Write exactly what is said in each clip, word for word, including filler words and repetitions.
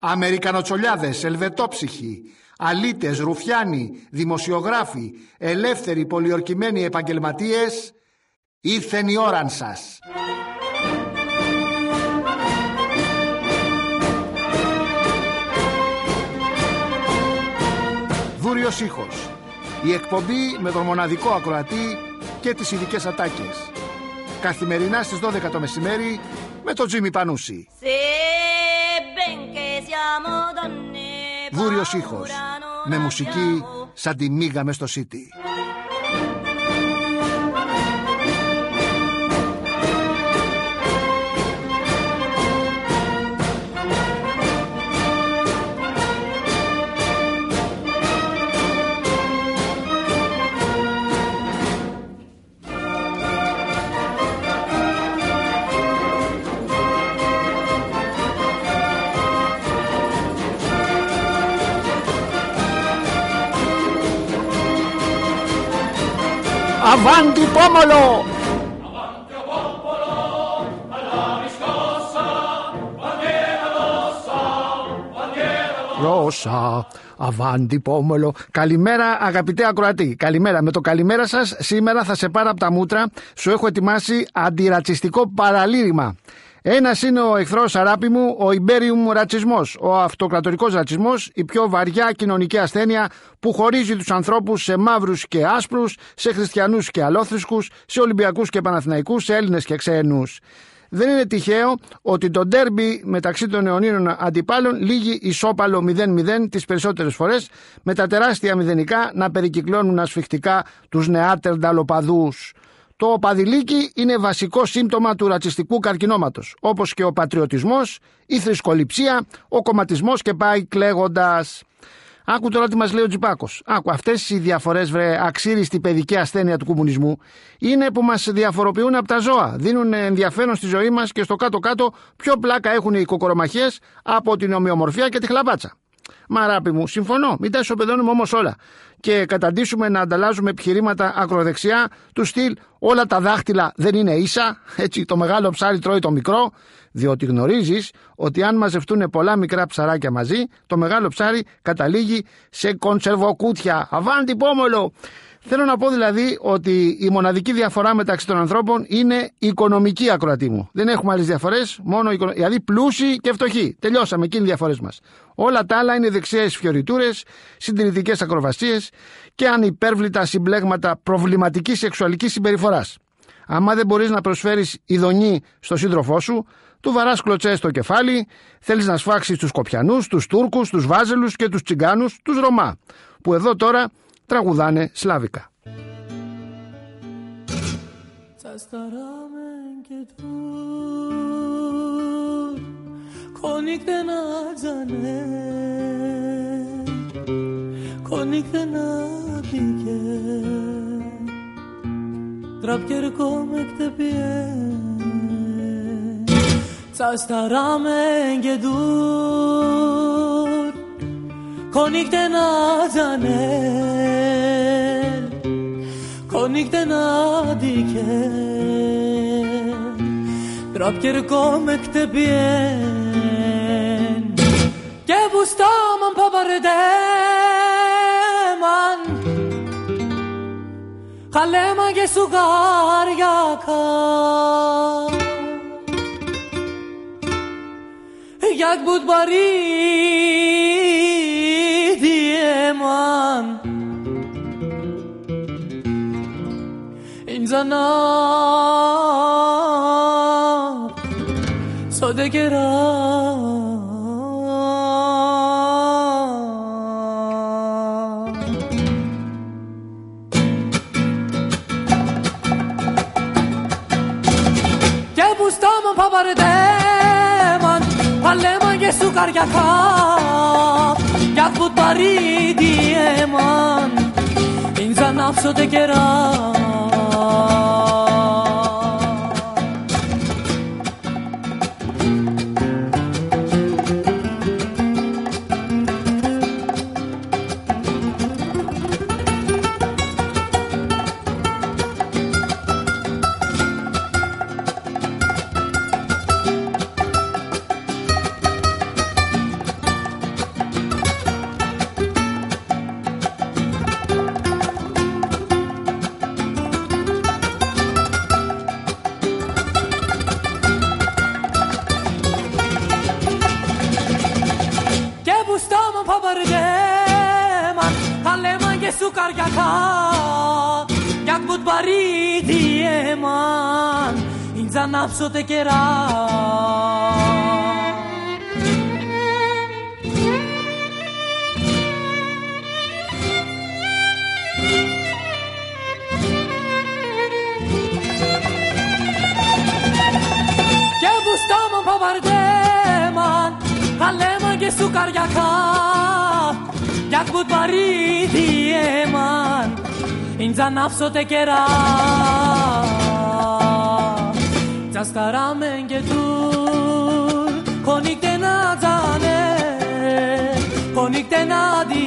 Αμερικανοτσολιάδες, ελβετόψυχοι, αλήτες, ρουφιάνοι, δημοσιογράφοι, ελεύθεροι πολιορκημένοι επαγγελματίες, ήρθεν η ώραν σας. Δούριος ήχος. Η εκπομπή με τον μοναδικό ακροατή και τις ειδικές ατάκες. Καθημερινά στις δώδεκα το μεσημέρι με τον Τζίμι Πανούση. Δούριος ήχος. Με μουσική σαν τη μίγα μες στο City. Avanti pomolo! Avanti popolo, alla riscossa, bandiera rossa, bandiera Ρώσα, αβάντι πόμολο. Καλημέρα αγαπητέ ακροατή. Καλημέρα. Με το καλημέρα σας σήμερα θα σε πάρω από τα μούτρα. Σου έχω ετοιμάσει αντιρατσιστικό παραλήρημα. Ένας είναι ο εχθρός, αγάπη μου, ο Ιμπέριουμ ρατσισμός, ο αυτοκρατορικός ρατσισμός, η πιο βαριά κοινωνική ασθένεια που χωρίζει τους ανθρώπους σε μαύρους και άσπρους, σε χριστιανούς και αλόθρησκους, σε Ολυμπιακούς και Παναθηναϊκούς, σε Έλληνες και ξένους. Δεν είναι τυχαίο ότι το ντέρμπι μεταξύ των αιωνίων αντιπάλων λήγει ισόπαλο μηδέν μηδέν τις περισσότερες φορές, με τα τεράστια μηδενικά να περικυκλώνουν ασφιχτικά τους νεάτερνταλοπαδούς. Το παδιλίκι είναι βασικό σύμπτωμα του ρατσιστικού καρκινώματος, όπως και ο πατριωτισμός, η θρησκοληψία, ο κομματισμός και πάει κλαίγοντας. Άκου τώρα τι μας λέει ο Τζιπάκος. Άκου, αυτές οι διαφορές, βρε, αξίριστη παιδική ασθένεια του κομμουνισμού, είναι που μας διαφοροποιούν από τα ζώα. Δίνουν ενδιαφέρον στη ζωή μας και στο κάτω-κάτω πιο πλάκα έχουν οι κοκορομαχίες από την ομοιομορφία και τη χλαπάτσα. Μαράπη μου, συμφωνώ, μην τα ισοπεδώνουμε όμως όλα και καταντήσουμε να ανταλλάζουμε επιχειρήματα ακροδεξιά του στυλ όλα τα δάχτυλα δεν είναι ίσα, έτσι το μεγάλο ψάρι τρώει το μικρό, διότι γνωρίζεις ότι αν μαζευτούν πολλά μικρά ψαράκια μαζί, το μεγάλο ψάρι καταλήγει σε κονσερβοκούτια. Αβάντι πόμολο! Θέλω να πω δηλαδή ότι η μοναδική διαφορά μεταξύ των ανθρώπων είναι η οικονομική, ακροατή μου. Δεν έχουμε άλλες διαφορές, μόνο η οικονομική. Δηλαδή πλούσιοι και φτωχοί. Τελειώσαμε, εκείνοι οι διαφορές μας. Όλα τα άλλα είναι δεξιές φιωριτούρες, συντηρητικές ακροβασίες και ανυπέρβλητα συμπλέγματα προβληματικής σεξουαλικής συμπεριφοράς. Άμα δεν μπορείς να προσφέρεις ειδονή στο σύντροφό σου, του βαράς κλωτσές στο κεφάλι, θέλεις να σφάξεις τους Σκοπιανούς, τους Τούρκους, τους Βάζελους και τους Τσιγκάνους, τους Ρωμά, που εδώ τώρα τραγουδάνε σλάβικα. Konnikte nazaner, konnikte nadiker, drapker komekte bien, ke bustaman pabardeman, kalema ge sugar yaka, yak bud bari. İnzana sodegera Ke bustaman pabardeman Palleman ge sukar yaka Yak bud bari dieman İnzana sodegera pabardeman Aleman και σου καριακά Jak bud baridieman Inza napso te kera Και μπουστάμαν παπαρδέμαν Αλέμαν και σου καριακά Jak bud baridieman Inza napso te kera Za staramen και tur Konikte na zane Konikte na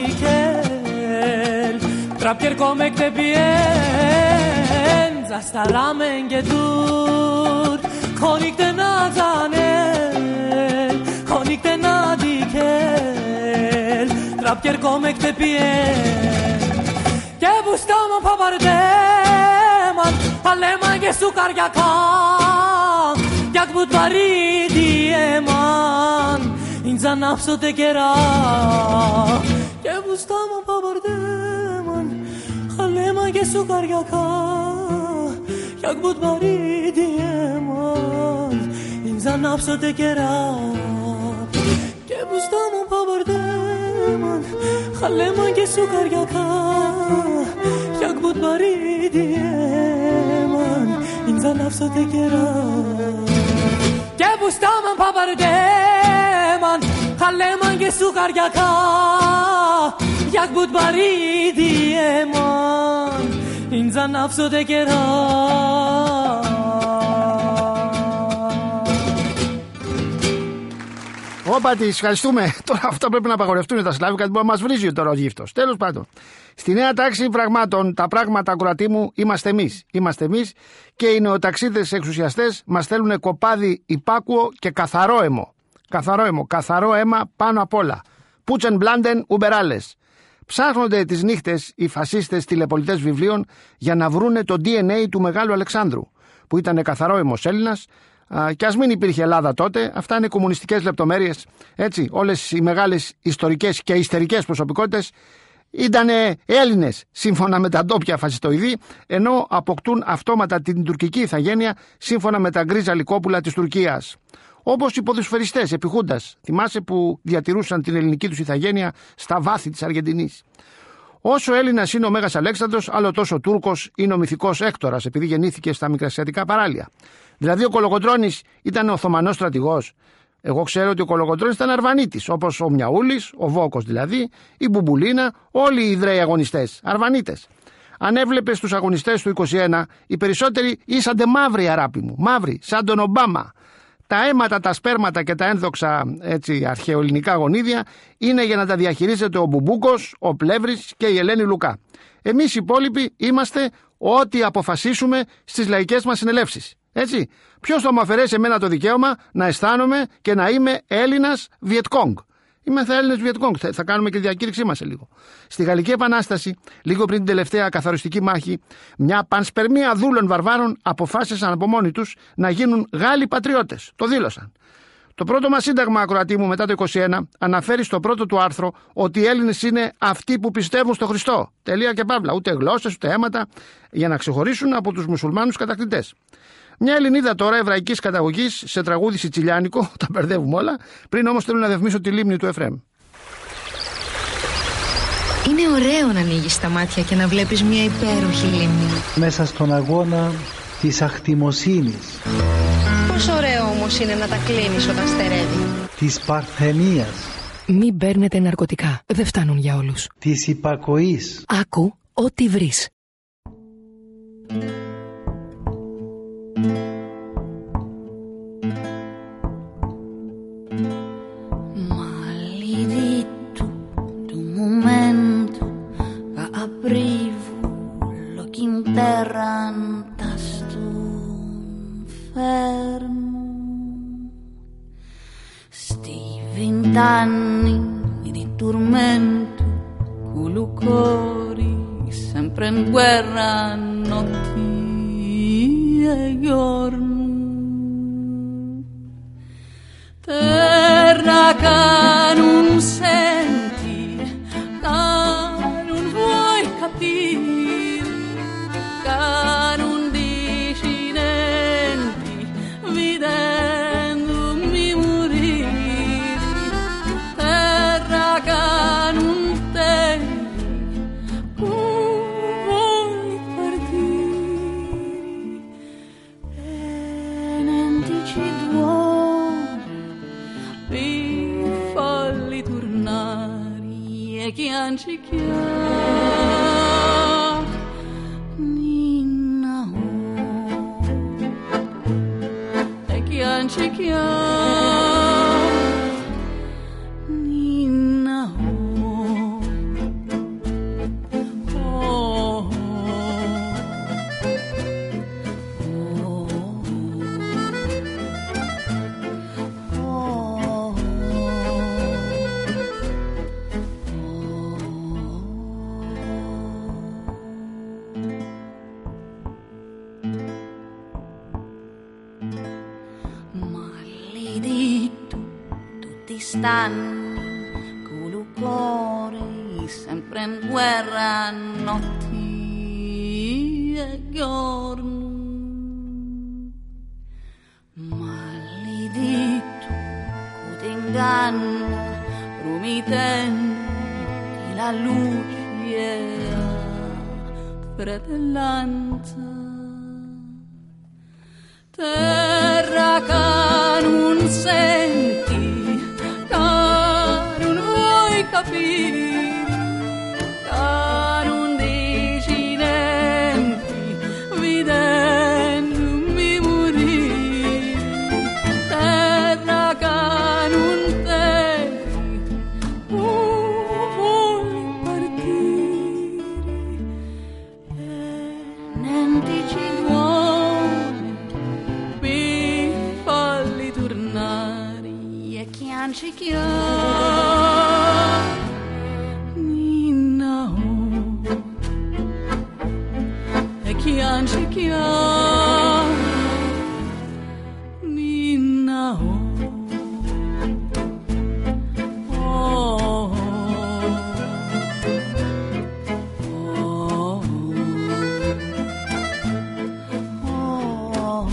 dikel Trapjer komek te bien Za staramen και tur Konikte na zane Konikte na dikel Trapjer komek te bien Και μπουστάμαν παπαρδέμαν Αλέμαν και σου καριακά Jak bud baridieman Inza napso te kera Και μπουστάμαν παπαρδέμαν Αλέμαν και σου καριακά Jak bud baridieman Inza napso te kera Και μπουστάμαν παπαρδέμαν Αλέμαν και σου καριακά Jak bud baridieman Inza napso te kera Και μπουστάμαν παπαρδέμαν Αλέμαν και σου καριακά Jak bud baridieman Inza napso te kera Όπα τη, ευχαριστούμε. Τώρα αυτά πρέπει να απαγορευτούν τα σλάβικα, γιατί μπορεί να μας βρίζει τώρα ο γύφτος. Τέλος πάντων. Στη νέα τάξη πραγμάτων, τα πράγματα, ακροατή μου, είμαστε εμείς. Είμαστε εμείς και οι νεοταξίδες εξουσιαστές μας θέλουν κοπάδι υπάκουο και καθαρό αίμο. Καθαρό αίμο, καθαρό αίμα πάνω απ' όλα. Πούτσεν μπλάντεν ουμπεράλες. Ψάχνονται τις νύχτες οι φασίστες τηλεπολιτές βιβλίων για να βρούνε το ντι εν έι του Μεγάλου Αλεξάνδρου, που ήταν καθαρό αίμος Έλληνας. Και ας μην υπήρχε Ελλάδα τότε, αυτά είναι κομμουνιστικές λεπτομέρειες. Έτσι, όλες οι μεγάλες ιστορικές και ιστερικές προσωπικότητες ήταν Έλληνες σύμφωνα με τα ντόπια φασιστοειδή, ενώ αποκτούν αυτόματα την τουρκική ηθαγένεια σύμφωνα με τα γκρίζα λικόπουλα της Τουρκίας. Όπως οι ποδοσφαιριστές επί Χούντας, θυμάσαι, που διατηρούσαν την ελληνική τους ηθαγένεια στα βάθη της Αργεντινής. Όσο Έλληνας είναι ο Μέγας Αλέξανδρος, άλλο τόσο Τούρκος είναι ο μυθικός Έκτορας, επειδή γεννήθηκε στα μικρασιατικά παράλια. Δηλαδή ο Κολοκοτρώνης ήταν Οθωμανός στρατηγός. Εγώ ξέρω ότι ο Κολοκοτρώνης ήταν Αρβανίτης, όπως ο Μιαούλης, ο Βόκος δηλαδή, η Μπουμπουλίνα, όλοι οι Ιδραίοι αγωνιστές, Αρβανίτες. Αν έβλεπες τους αγωνιστές του είκοσι ένα, οι περισσότεροι ήσαντε μαύροι, αράπη μου, μαύροι, σαν τον Ομπάμα. Τα αίματα, τα σπέρματα και τα ένδοξα έτσι, αρχαιοελληνικά γονίδια είναι για να τα διαχειρίζεται ο Μπουμπούκος, ο Πλεύρης και η Ελένη Λουκά. Εμείς οι υπόλοιποι είμαστε ό,τι αποφασίσουμε στις λαϊκές μας συνελεύσεις. Έτσι, ποιος θα μου αφαιρέσει εμένα το δικαίωμα να αισθάνομαι και να είμαι Έλληνας Βιετκόγκ. Είμαι θα Έλληνες Βιετκόγκ, θα, θα κάνουμε και διακήρυξή μας σε λίγο. Στη Γαλλική Επανάσταση, λίγο πριν την τελευταία καθαριστική μάχη, μια πανσπερμία δούλων βαρβάρων αποφάσισαν από μόνοι τους να γίνουν Γάλλοι πατριώτες. Το δήλωσαν. Το πρώτο μας σύνταγμα, ακροατή μου, μετά το είκοσι ένα, αναφέρει στο πρώτο του άρθρο ότι οι Έλληνες είναι αυτοί που πιστεύουν στο Χριστό. Τελεία και παύλα. Ούτε γλώσσες, ούτε αίματα, για να ξεχωρίσουν από τους μουσουλμάνους κατακτητές. Μια Ελληνίδα τώρα εβραϊκής καταγωγής σε τραγούδι σιτσιλιάνικο, τα μπερδεύουμε όλα, πριν όμως θέλω να διαφημίσω τη λίμνη του Εφραίμ. Είναι ωραίο να ανοίγεις τα μάτια και να βλέπεις μια υπέροχη λίμνη. Μέσα στον αγώνα της αχτιμοσύνης. Πόσο ωραίο όμως είναι να τα κλείνεις όταν στερεύει. Της παρθενίας. Μην παίρνετε ναρκωτικά, δεν φτάνουν για όλους. Της υπακοής. Άκου ό,τι βρεις. Maledetto d'un momento che aprivo l'occhio in terra tasto fermo. Sti vent'anni di tormento con lo cuore sempre in guerra notti e giorni. Terra che non senti εκεί αν τσικιά νιναώ εκεί αν τσικιά Colucori sempre in guerra notti e giorni maledetto t'inganno promettendo la luce e la fratellanza terra che non senti non vuoi capire, non dici niente, vedendomi morire, terra che non temi, vuoi partire, e niente ci vuole per farli tornare, e chi anci Nina e chi anzichia Nina oh oh oh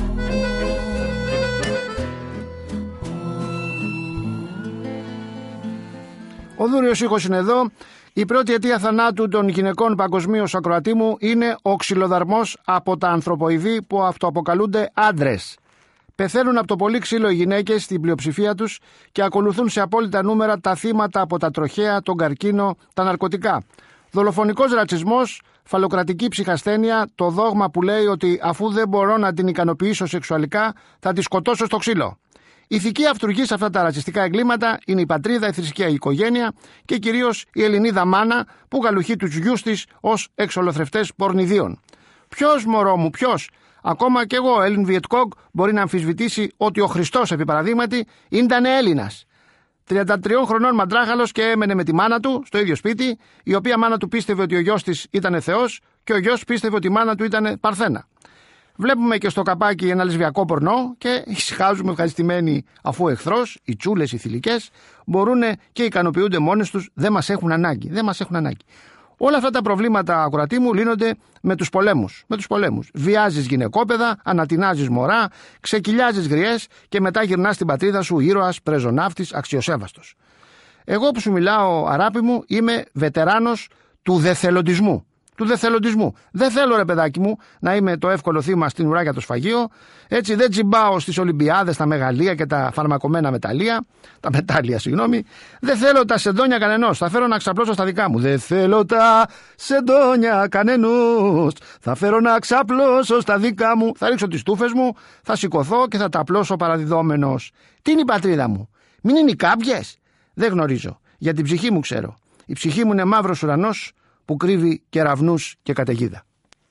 Ο Δούριος ήχος είναι εδώ. Η πρώτη αιτία θανάτου των γυναικών παγκοσμίως, ακροατή μου, είναι ο ξυλοδαρμός από τα ανθρωποειδή που αυτοαποκαλούνται άντρες. Πεθαίνουν από το πολύ ξύλο οι γυναίκες στην πλειοψηφία τους και ακολουθούν σε απόλυτα νούμερα τα θύματα από τα τροχαία, τον καρκίνο, τα ναρκωτικά. Δολοφονικός ρατσισμός, φαλοκρατική ψυχασθένεια, το δόγμα που λέει ότι αφού δεν μπορώ να την ικανοποιήσω σεξουαλικά θα τη σκοτώσω στο ξύλο. Ηθική αυτουργή σε αυτά τα ρατσιστικά εγκλήματα είναι η πατρίδα, η θρησκεία, η οικογένεια και κυρίως η Ελληνίδα μάνα που γαλουχεί τους γιους της ως εξολοθρευτές πορνηδίων. Ποιος, μωρό μου, ποιος? Ακόμα κι εγώ, Έλλην Βιετκόγκ, μπορεί να αμφισβητήσει ότι ο Χριστός, επί παραδείγματι, ήταν Έλληνας. τριάντα τριών χρονών μαντράχαλος και έμενε με τη μάνα του στο ίδιο σπίτι, η οποία μάνα του πίστευε ότι ο γιος της ήταν Θεός και ο γιος πίστευε ότι η μάνα του ήταν Παρθένα. Βλέπουμε και στο καπάκι ένα λεσβιακό πορνό και ησυχάζουμε ευχαριστημένοι, αφού ο εχθρός, οι τσούλες, οι θηλυκές μπορούν και ικανοποιούνται μόνες τους, δεν μας έχουν ανάγκη. Δεν μας έχουν ανάγκη. Όλα αυτά τα προβλήματα, ακροατή μου, λύνονται με τους πολέμους. Με τους πολέμους. Βιάζεις γυναικόπαιδα, ανατινάζεις μωρά, ξεκυλιάζεις γριές και μετά γυρνάς στην πατρίδα σου ήρωας, πρεζοναύτης, αξιοσέβαστος. Εγώ που σου μιλάω, αράπη μου, είμαι βετεράνος του δεθελοντισμού. Του δεθελοντισμού. Δεν θέλω, ρε παιδάκι μου, να είμαι το εύκολο θύμα στην ουρά για το σφαγείο. Έτσι δεν τσιμπάω στις Ολυμπιάδες, τα μεγαλεία και τα φαρμακωμένα μεταλλεία. Τα μετάλλια, συγγνώμη. Δεν θέλω τα σεντόνια κανενός. Θα φέρω να ξαπλώσω στα δικά μου. Δεν θέλω τα σεντόνια κανενός. Θα φέρω να ξαπλώσω στα δικά μου. Θα ρίξω τις τούφες μου, θα σηκωθώ και θα τα απλώσω παραδιδόμενος. Τι είναι η πατρίδα μου? Μην είναι οι κάποιες? Δεν γνωρίζω. Για την ψυχή μου ξέρω. Η ψυχή μου είναι μαύρος ουρανός που κρύβει κεραυνούς και καταιγίδα.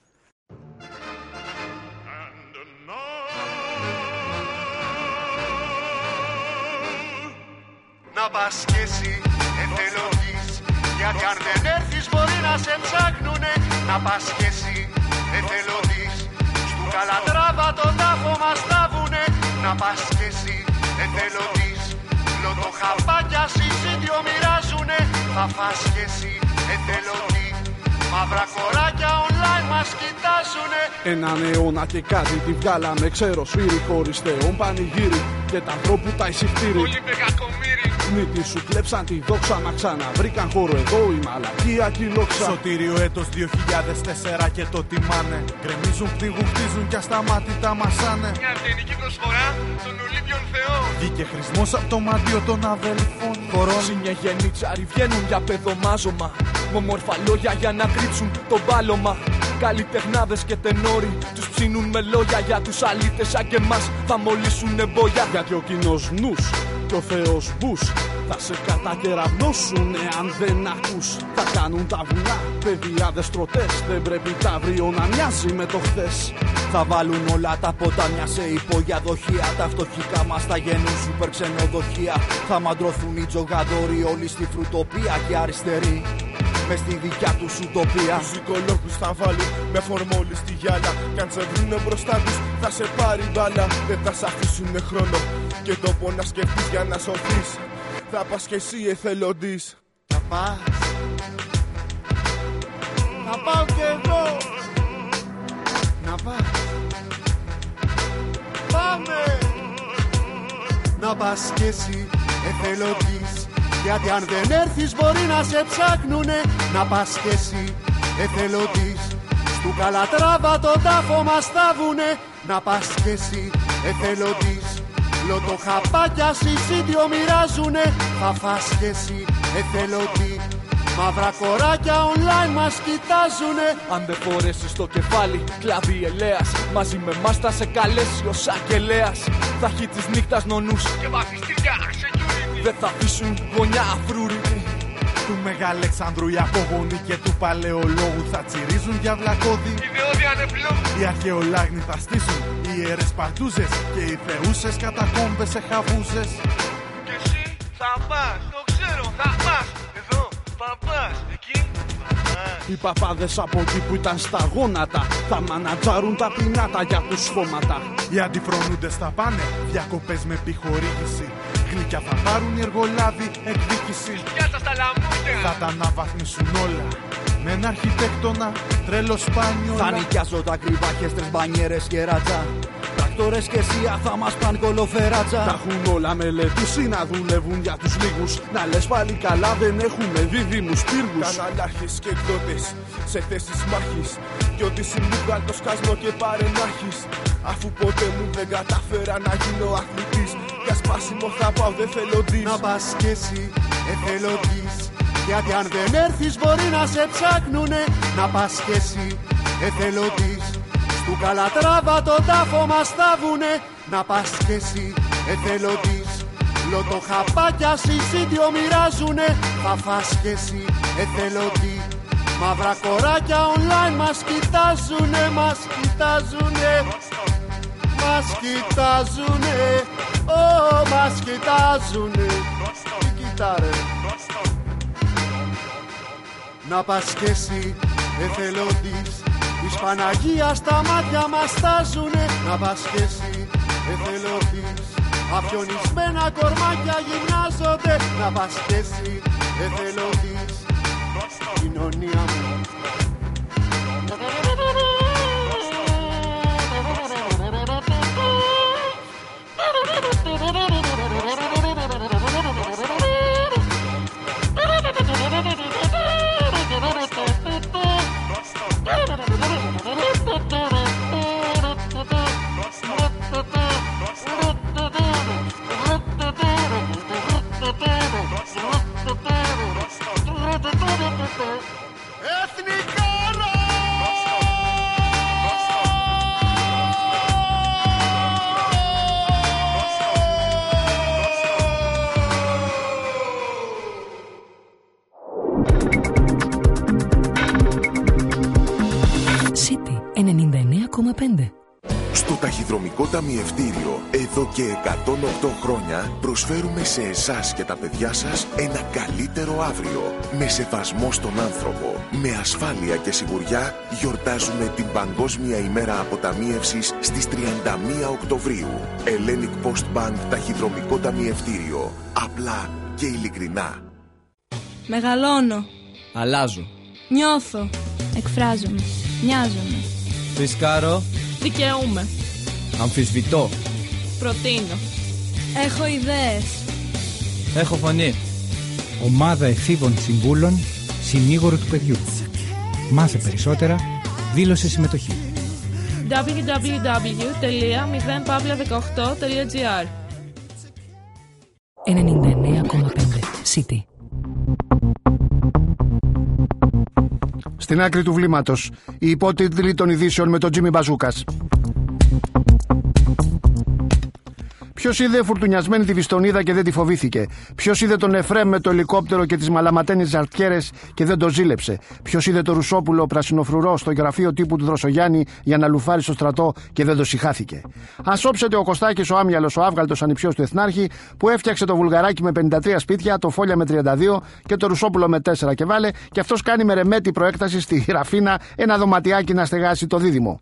Να πας κι εσύ εθελοντής, γιατί αν δεν έρθεις μπορεί να σε ψάχνουνε. Να πας κι εσύ εθελοντής, στου Καλατράβα τον τάφο μας τάβουνε. Να πας κι εσύ εθελοντής, λοτοχαπάκια συζήτιο μοιράζουνε. Θα φας κι εσύ εθελοντής, μαύρα κοράκια online μας κοιτάζουνε. Έναν αιώνα και κάτι τη βγάλαμε, ξέρω, σφύρι χωρίς θεόν πανηγύρι και τα ανθρώπου τα εισιτήρι. Πολύ μεγακομύρι. πλανήτη σου κλέψαν τη δόξα. Μα ξαναβρήκαν χώρο εδώ η μαλακία και η λόξα. Σωτήριο έτος δύο χιλιάδες τέσσερα και το τιμάνε. Γκρεμίζουν, πνίγουν, χτίζουν κι ασταμάτητα μασάνε. Μια ευγενική προσφορά στον Ολύμπιον Θεό. Βγήκε χρησμός απ' το μαντίο των αδελφών χωρών. Συνιαγενίτσαροι βγαίνουν για παιδομάζωμα. Με όμορφα λόγια για να κρύψουν το μπάλωμα. Καλλιτεχνάδες και τενόροι τους ψήνουν με λόγια. Για τους αλήτες σαν και εμάς θα μολύσουν εμπόγια. Γιατί ο κοινός νους και ο Θεός Μπούς θα σε κατακεραυνώσουν εάν δεν ακούς. Θα κάνουν τα βουνά παιδιάδες τροτές. Δεν πρέπει τα αύριο να μοιάζει με το χθες. Θα βάλουν όλα τα ποτάμια σε υπόγεια δοχεία. Τα φτωχικά μας θα γεννούν σούπερ ξενοδοχεία. Θα μαντρωθούν οι τζογαδόροι όλοι στη φρουτοπία και αριστεροί μες στη δικιά τους ουτοπία. Τους οικολόγους θα βάλουν με φορμόλι στη γυάλα. Κι αν σε βρουνε μπροστά τους θα σε πάρει μπάλα. Δεν θα σ' αφήσουνε χρόνο και τόπο να σκεφτείς για να σωθείς. Θα πας κι εσύ εθελοντής. Να πας, να πάω κι εγώ. Να πας, πάμε. Να πας κι εσύ εθελοντής. Γιατί αν δεν έρθεις μπορεί να σε ψάχνουνε. Να πας κι εσύ εθελοντής. Στου Καλατράβα το τάφο μας θάβουνε. Να πας κι εσύ εθελοντής. Λοτοχαπάκια συσίτιο μοιράζουνε. Θα φας κι εσύ εθελοντή. Μαύρα κοράκια online μας κοιτάζουνε. Αν δεν φορέσεις το κεφάλι κλάβει ελέας. Μαζί με μας θα σε καλέσει ο Σακελέας. Θα έχει της νύχτας νονούς Και βαφιστήρια security. δεν θα αφήσουν γωνιά αφρούρητη. Του Μεγαλεξάνδρου οι απογόνοι και του Παλαιολόγου θα τσιρίζουν για βλακώδη. Ιδεώδη ανεπλό. Οι αρχαιολάγνοι θα στήσουν οι ιερές παρτούζες και οι θεούσες κατακόμπες σε χαβούζες. Και εσύ θα πας, το ξέρω, θα πας. Εδώ, θα πας, εκεί, θα πας. Οι παπάδες από εκεί που ήταν στα γόνατα θα μανατζάρουν τα πινάτα για τους σχώματα. Οι αντιφρονούντες θα πάνε διακοπές με επιχορήγηση. Γλυκιά θα πάρουν οι εργολάβοι εκδίκηση. Γεια σας τα λαμούνια. Θα τα αναβαθμίσουν όλα με ένα αρχιτέκτονα τρέλο σπάνιο. Θα νοικιάζω τα κρυβά χέστρες, μπανιέρες και ρατζά. Τρακτόρες και σία θα μας παν κολοφεράτσα. Τα έχουν όλα μελετήσει να δουλεύουν για τους λίγους. Να λες πάλι καλά δεν έχουμε δίδυμους πύργους. Καναλάρχες και εκδότες σε θέσεις μάχης. Κι ό,τι συμβούγαν το σκάσμο και παρενάχης. Αφού ποτέ μου δεν κατάφερα να γίνω αθλητής. Για σπάσιμο θα πάω δεν θέλω δεις. Να πας κι εσύ εθελοντής. Γιατί αν δεν έρθεις μπορεί να σε ψάχνουνε. Να πας κι εσύ εθελοντής. Στου Καλατράβα το τάφο μας θάβουνε. Να πας κι εσύ εθελοντής. Λοτοχαπάκια συσίτιο μοιράζουνε. Θα φας κι εσύ εθελοντή. Μαύρα κοράκια online μας κοιτάζουνε. Μας κοιτάζουνε. Μας κοιτάζουνε. Ω, μας κοιτάζουνε. Τι κοιτάρε. Να πας κι εσύ εθελοντής. Εις Παναγία στα μάτια μας στάζουνε. Να πας κι εσύ εθελοντής. Αφιονισμένα κορμάκια γυμνάζονται. Να πας κι εσύ εθελοντής. Κοινωνία μου. ενενήντα εννέα κόμμα πέντε. Στο Ταχυδρομικό Ταμιευτήριο, εδώ και εκατόν οκτώ χρόνια, προσφέρουμε σε εσάς και τα παιδιά σας ένα καλύτερο αύριο. Με σεβασμό στον άνθρωπο, με ασφάλεια και σιγουριά, γιορτάζουμε την Παγκόσμια ημέρα αποταμίευσης στις τριάντα μία Οκτωβρίου. Hellenic Post Bank Ταχυδρομικό Ταμιευτήριο. Απλά και ειλικρινά. Μεγαλώνω. Αλλάζω. Νιώθω. Εκφράζομαι. Μοιάζομαι. Ρισκάρω. Δικαιούμαι. Αμφισβητώ. Προτείνω. Έχω ιδέες. Έχω φωνή. Ομάδα εφήβων συμβούλων, συνήγορο του παιδιού. Μάθε περισσότερα, δήλωσε συμμετοχή. double-u double-u double-u τελεία μηδέν παύλα δεκαοκτώ τελεία τζι άρ ενενήντα εννέα κόμμα πέντε City. Στην άκρη του βλήματος, οι υπότιτλοι των ειδήσεων με τον Τζίμι Μπαζούκας. Ποιος είδε φουρτουνιασμένη τη Βιστονίδα και δεν τη φοβήθηκε? Ποιος είδε τον Εφρέμ με το ελικόπτερο και τις μαλαματένες ζαρτιέρες και δεν το ζήλεψε? Ποιος είδε το Ρουσόπουλο πρασινοφρουρό στο γραφείο τύπου του Δροσογιάννη για να λουφάρει στο στρατό και δεν το συχάθηκε? Ας όψετε ο Κωστάκης ο άμυαλος, ο άβγαλτος ανιψιός του Εθνάρχη που έφτιαξε το Βουλγαράκι με πενήντα τρία σπίτια, το Φόλια με τριάντα δύο και το Ρουσόπουλο με τέσσερα και βάλε, και αυτός κάνει με ρεμέτη προέκταση στη Ραφίνα ένα δωματιάκι να στεγάσει το δίδυμο.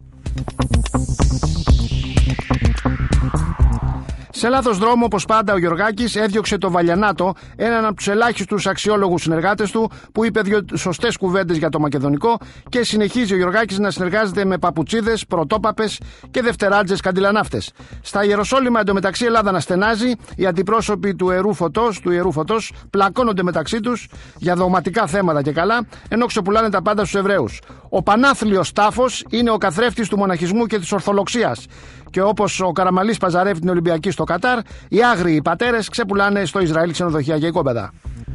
Σε λάθος δρόμο, όπως πάντα, ο Γιωργάκης έδιωξε το Βαλιανάτο, έναν από τους ελάχιστους αξιόλογους συνεργάτες του, που είπε δύο σωστές κουβέντες για το μακεδονικό, και συνεχίζει ο Γιωργάκης να συνεργάζεται με παπουτσίδες, πρωτόπαπες και δευτεράτζες καντιλανάφτες. Στα Ιεροσόλυμα, εντωμεταξύ, Ελλάδα να στενάζει, οι αντιπρόσωποι του Ιερού Φωτός, του Ιερού Φωτός πλακώνονται μεταξύ τους για δογματικά θέματα και καλά, ενώ ξεπουλάνε τα πάντα στους Εβραίους. Ο πανάθλιος τάφος είναι ο καθρέφτης του μοναχισμού και της Ορθολοξίας. Και όπως ο Καραμαλής παζαρεύει την Ολυμπιακή στο Κατάρ, οι άγριοι πατέρες ξεπουλάνε στο Ισραήλ ξενοδοχεία και οικόπεδα.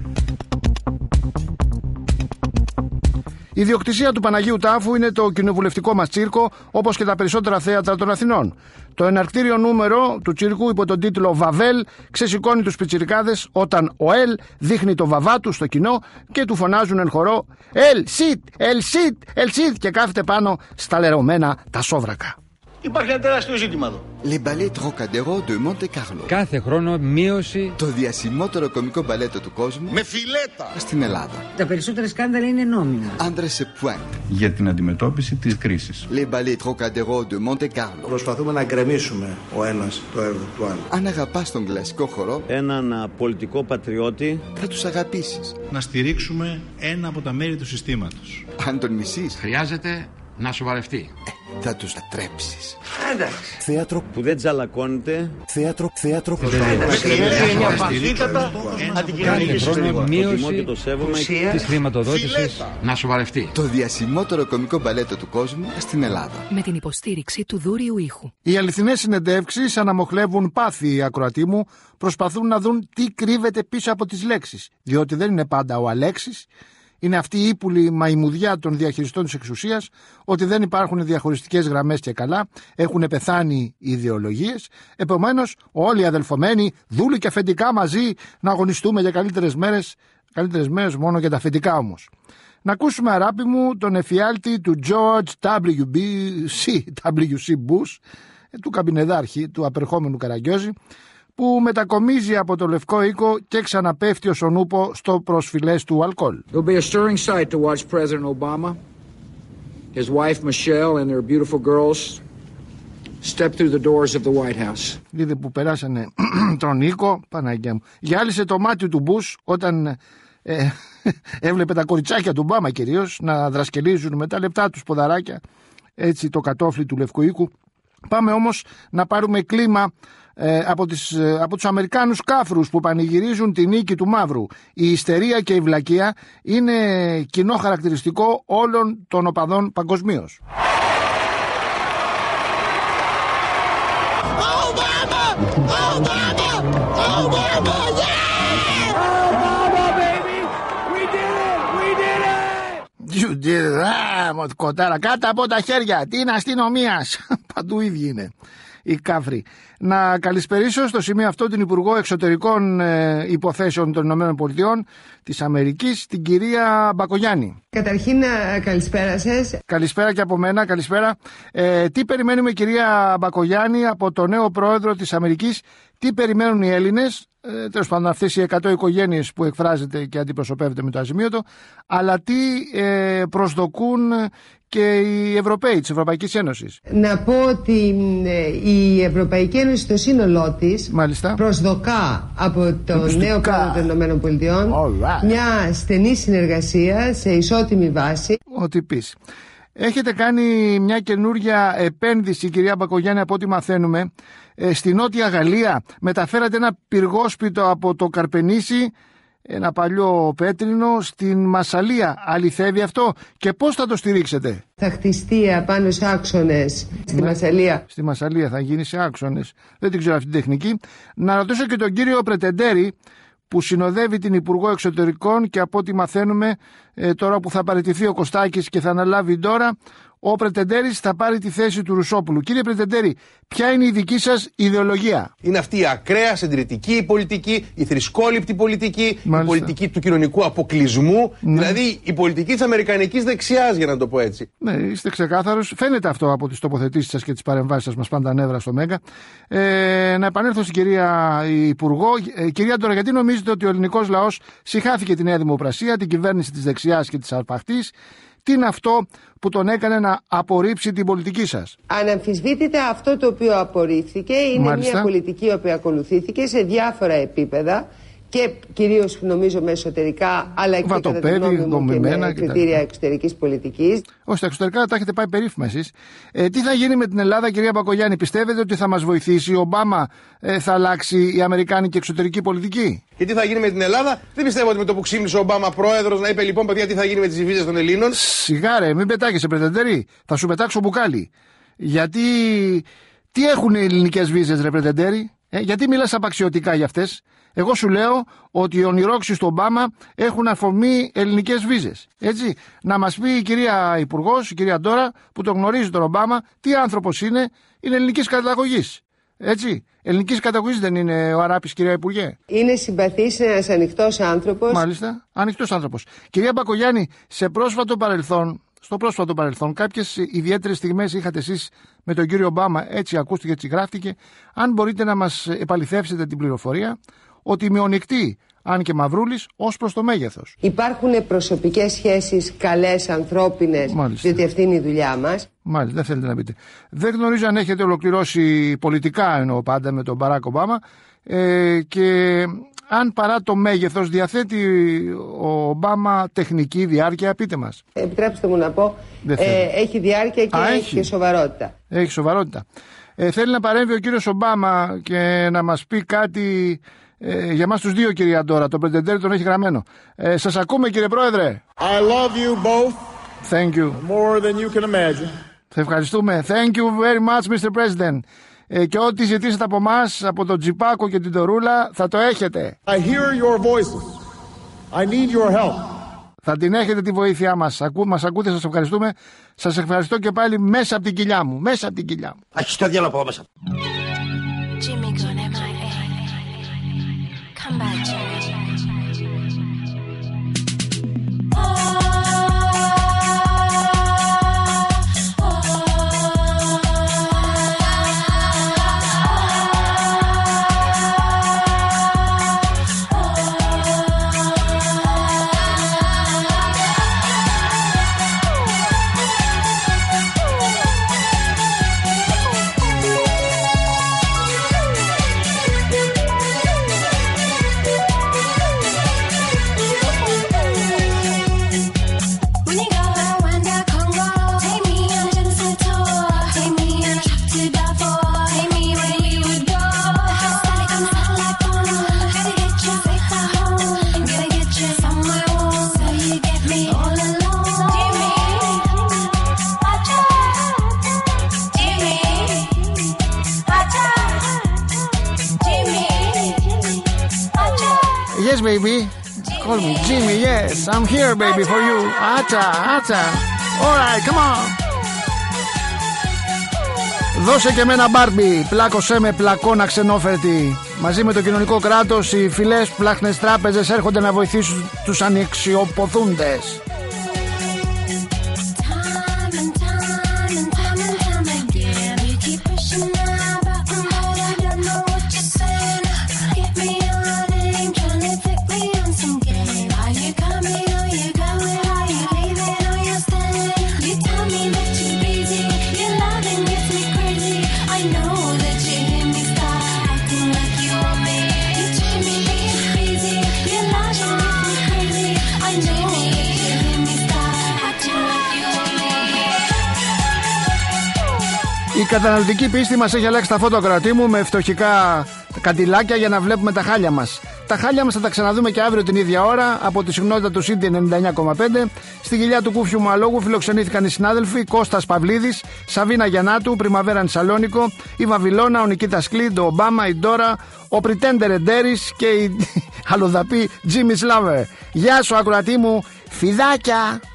Η ιδιοκτησία του Παναγίου Τάφου είναι το κοινοβουλευτικό μας τσίρκο, όπως και τα περισσότερα θέατρα των Αθηνών. Το εναρκτήριο νούμερο του τσίρκου, υπό τον τίτλο Βαβέλ, ξεσηκώνει τους πιτσιρικάδες όταν ο Ελ δείχνει το βαβά του στο κοινό και του φωνάζουν εν χορό «Ελ, σιτ, ελ, σιτ, ελ, σιτ» και κάθεται πάνω στα λερωμένα τα σόβρακα. Υπάρχει ένα τεράστιο ζήτημα εδώ. Les ballets Trocadéro de Monte Carlo. Κάθε χρόνο μείωση. Το διασημότερο κομικό μπαλέτο του κόσμου. Με φιλέτα. Στην Ελλάδα. Τα περισσότερα σκάνδαλα είναι νόμιμα. Άντρες σε pointe. Για την αντιμετώπιση της κρίσης. Les ballets Trocadéro de Monte Carlo. Προσπαθούμε να γκρεμίσουμε ο ένας το έργο του άλλου. Αν αγαπάς τον κλασικό χορό, έναν πολιτικό πατριώτη, θα τους αγαπήσεις. Να στηρίξουμε ένα από τα μέρη του συστήματος. Αν τον μισείς, χρειάζεται να σοβαρευτεί. Ε, θα τους ατρέψεις. Εντάξει. Θέατρο που δεν τζαλακώνεται. Θέατρο, θέατρο που δεν τζαλακώνεται. Κάθε χρόνο μείωση της χρηματοδότησης. Να σοβαρευτεί. Το διασημότερο κομικό μπαλέτο του κόσμου στην Ελλάδα. Με την υποστήριξη του Δούριου Ήχου. Οι αληθινές συνεντεύξεις αναμοχλεύουν πάθη, ακροατή μου. Προσπαθούν να δουν τι κρύβεται πίσω από τις λέξεις. Διότι δεν είναι πάντα ο Αλέξης. Είναι αυτή η ύπουλη μαϊμουδιά των διαχειριστών της εξουσίας, ότι δεν υπάρχουν διαχωριστικές γραμμές και καλά, έχουν πεθάνει οι ιδεολογίες. Επομένως, όλοι οι αδελφομένοι, δούλοι και αφεντικά μαζί, να αγωνιστούμε για καλύτερες μέρες, καλύτερες μέρες μόνο για τα αφεντικά όμως. Να ακούσουμε, αράπη μου, τον εφιάλτη του George ντάμπλιου σι Bush, του καμπινεδάρχη, του απερχόμενου Καραγκιόζη, που μετακομίζει από το Λευκό Οίκο και ξαναπέφτει ως ο νούπο στο προσφυλές του αλκοόλ. It'll be a stirring sight to watch President Obama, his wife Michelle and their beautiful girls step through the doors of the White House. Είδε που περάσανε τον Οίκο, Παναγιά μου. Γυάλισε το μάτι του Μπούς όταν ε, έβλεπε τα κοριτσάκια του Ομπάμα κυρίως να δρασκελίζουν με τα λεπτά τους ποδαράκια, έτσι, το κατόφλι του Λευκού Οίκου. Πάμε όμως να πάρουμε κλίμα ε, από, τις, ε, από τους Αμερικάνους κάφρους που πανηγυρίζουν τη νίκη του μαύρου. Η ιστερία και η βλακεία είναι κοινό χαρακτηριστικό όλων των οπαδών παγκοσμίως. Obama! Obama! Obama! Yeah! Obama, baby! We did it! We did it! You did it! Ah, κοτάρα, κάτω από τα χέρια! Τι είναι αστυνομίας! Παντού ίδιοι είναι οι κάφροι. Να καλησπερίσω στο σημείο αυτό την Υπουργό Εξωτερικών ε, Υποθέσεων των Ηνωμένων Πολιτειών της Αμερικής, την κυρία Μπακογιάννη. Καταρχήν, καλησπέρα σας. Καλησπέρα και από μένα, καλησπέρα. Ε, τι περιμένουμε, κυρία Μπακογιάννη, από το νέο πρόεδρο της Αμερικής, τι περιμένουν οι Έλληνες, ε, τέλος πάντων αυτές οι εκατό οικογένειες που εκφράζεται και αντιπροσωπεύεται με το αζημίωτο, αλλά τι ε, προσδοκούν και οι Ευρωπαίοι της Ευρωπαϊκής Ένωσης. Να πω ότι η Ευρωπαϊκή Ένωση στο σύνολό της Μάλιστα. προσδοκά από τον νέο πρόεδρο των Ηνωμένων Πολιτειών right. μια στενή συνεργασία σε ισότιμη βάση. Ό,τι πεις. Έχετε κάνει μια καινούργια επένδυση, κυρία Μπακογιάννη, από ό,τι μαθαίνουμε, ε, στη Νότια Γαλλία μεταφέρατε ένα πυργόσπιτο από το Καρπενήσι, ένα παλιό πέτρινο, στην Μασσαλία. Αληθεύει αυτό και πώς θα το στηρίξετε? Θα χτιστεί απάνω σε άξονες στη ναι. Μασσαλία. Στη Μασσαλία θα γίνει σε άξονες. Δεν την ξέρω αυτή την τεχνική. Να ρωτήσω και τον κύριο Πρετεντέρη, που συνοδεύει την Υπουργό Εξωτερικών, και από ό,τι μαθαίνουμε ε, τώρα που θα παραιτηθεί ο Κωστάκης και θα αναλάβει τώρα, ο Πρετεντέρης θα πάρει τη θέση του Ρουσόπουλου. Κύριε Πρετεντέρη, ποια είναι η δική σας ιδεολογία? Είναι αυτή η ακραία συντηρητική πολιτική, η θρησκόληπτη πολιτική, μάλιστα, η πολιτική του κοινωνικού αποκλεισμού, ναι. Δηλαδή η πολιτική της αμερικανικής δεξιάς, για να το πω έτσι. Ναι, είστε ξεκάθαρος. Φαίνεται αυτό από τις τοποθετήσεις σας και τις παρεμβάσεις σας, μας πάντα νεύρα στο Μέγκα. Ε, να επανέλθω στην κυρία Υπουργό. Ε, κυρία Ντόρα, γιατί νομίζετε ότι ο ελληνικός λαός συχάθηκε τη Νέα Δημοκρασία, την κυβέρνηση της δεξιάς και της αρπαχτής? Τι είναι αυτό που τον έκανε να απορρίψει την πολιτική σας? Αναμφισβήτητα αυτό το οποίο απορρίφθηκε είναι Μάλιστα. μια πολιτική η οποία ακολουθήθηκε σε διάφορα επίπεδα και κυρίως νομίζω με εσωτερικά, αλλά και κατά τη γνώμη μου και με κριτήρια εξωτερικής πολιτικής. Όχι, στα εξωτερικά τα έχετε πάει περίφημα εσείς. Ε, τι θα γίνει με την Ελλάδα, κυρία Μπακογιάννη? Πιστεύετε ότι θα μας βοηθήσει ο Ομπάμα, ε, θα αλλάξει η αμερικάνικη εξωτερική πολιτική? Και τι θα γίνει με την Ελλάδα? Δεν πιστεύω ότι με το που ξύμνησε ο Ομπάμα πρόεδρος να είπε λοιπόν, παιδιά, τι θα γίνει με τις βίζες των Ελλήνων. Σιγάρε, μην πετάγεσαι, Πρετεντέρη. Θα σου πετάξω μπουκάλι. Γιατί τι έχουν οι ελληνικές βίζες, ρε Πρετεντέρη? Ε, γιατί μιλάς απαξιωτικά για αυτές? Εγώ σου λέω ότι οι ονειρόξεις του Ομπάμα έχουν αφορμή ελληνικές βίζες. Έτσι, να μας πει η κυρία Υπουργός, η κυρία Ντόρα, που τον γνωρίζει τον Ομπάμα, τι άνθρωπος είναι, είναι ελληνικής καταγωγής. Έτσι, ελληνικής καταγωγής δεν είναι ο Αράπης, κυρία Υπουργέ? Είναι συμπαθής, ένας ανοιχτός άνθρωπος. Μάλιστα, ανοιχτός άνθρωπος. Κυρία Μπακογιάννη, σε πρόσφατο παρελθόν, στο πρόσφατο παρελθόν, κάποιες ιδιαίτερες στιγμές είχατε εσείς με τον κύριο Ομπάμα, έτσι ακούστηκε, έτσι γράφτηκε. Αν μπορείτε να μας επαληθεύσετε την πληροφορία ότι μειονεκτεί, αν και μαυρούλης, ως προς το μέγεθος. Υπάρχουν προσωπικές σχέσεις καλές, ανθρώπινες, Μάλιστα. διότι αυτή είναι η δουλειά μας. Μάλιστα, δεν θέλετε να πείτε. Δεν γνωρίζω αν έχετε ολοκληρώσει πολιτικά, εννοώ πάντα, με τον Μπαράκ Ομπάμα, ε, και αν παρά το μέγεθος διαθέτει ο Ομπάμα τεχνική διάρκεια, πείτε μας. Επιτρέψτε μου να πω, ε, έχει διάρκεια και Α, έχει. έχει και σοβαρότητα. Έχει σοβαρότητα. Ε, θέλει να παρέμβει ο κύριος Ομπάμα και να μας πει κάτι ε, για μας τους δύο, κυρία Ντόρα. Το Πρετεντέρη τον έχει γραμμένο. Ε, σας ακούμε, κύριε Πρόεδρε. I love you both. Thank you. More than you can imagine. Θα ευχαριστούμε. Thank you very much, μίστερ President. Ε, και ό,τι ζητήσετε από εμάς, από τον Τζιπάκο και την Τορούλα, θα το έχετε. I hear your voices. I need your help. Θα την έχετε τη βοήθειά μας. Ακού, μας ακούτε, σας ευχαριστούμε. Σας ευχαριστώ και πάλι μέσα από την κοιλιά μου. Μέσα από την κοιλιά μου. Αχι το διάλογο μέσα. Come back, Jimmy. Yes, baby. Call me Jimmy. Yes, I'm here, baby, for you. Acha, acha. All right, come on. Δώσε και εμένα Μπάρμπι. Πλάκωσέ με πλακώνα ξενόφερτη. Μαζί με το κοινωνικό κράτος, οι φυλές πλάχνες τράπεζες έρχονται να βοηθήσουν τους ανεξιοποθούντες. Η καταναλωτική πίστη μας έχει αλλάξει τα φώτα, ακροατή μου, με φτωχικά καντιλάκια για να βλέπουμε τα χάλια μας. Τα χάλια μας θα τα ξαναδούμε και αύριο την ίδια ώρα από τη συχνότητα του Σίντι ενενήντα εννιά κόμμα πέντε. Στη γυλιά του Κούφιου μου αλόγου φιλοξενήθηκαν οι συνάδελφοι Κώστας Παυλίδης, Σαβίνα Γιαννάτου, Πριμαβέραν Σαλόνικο, η Βαβυλώνα, ο Νικήτας Κλίντ, ο Ομπάμα, η Ντόρα, ο Πριτέντερ Εντέρης και η αλλοδαπή Τζίμι Σλάβερ. Γεια σου, ακροατή μου, φιδάκια!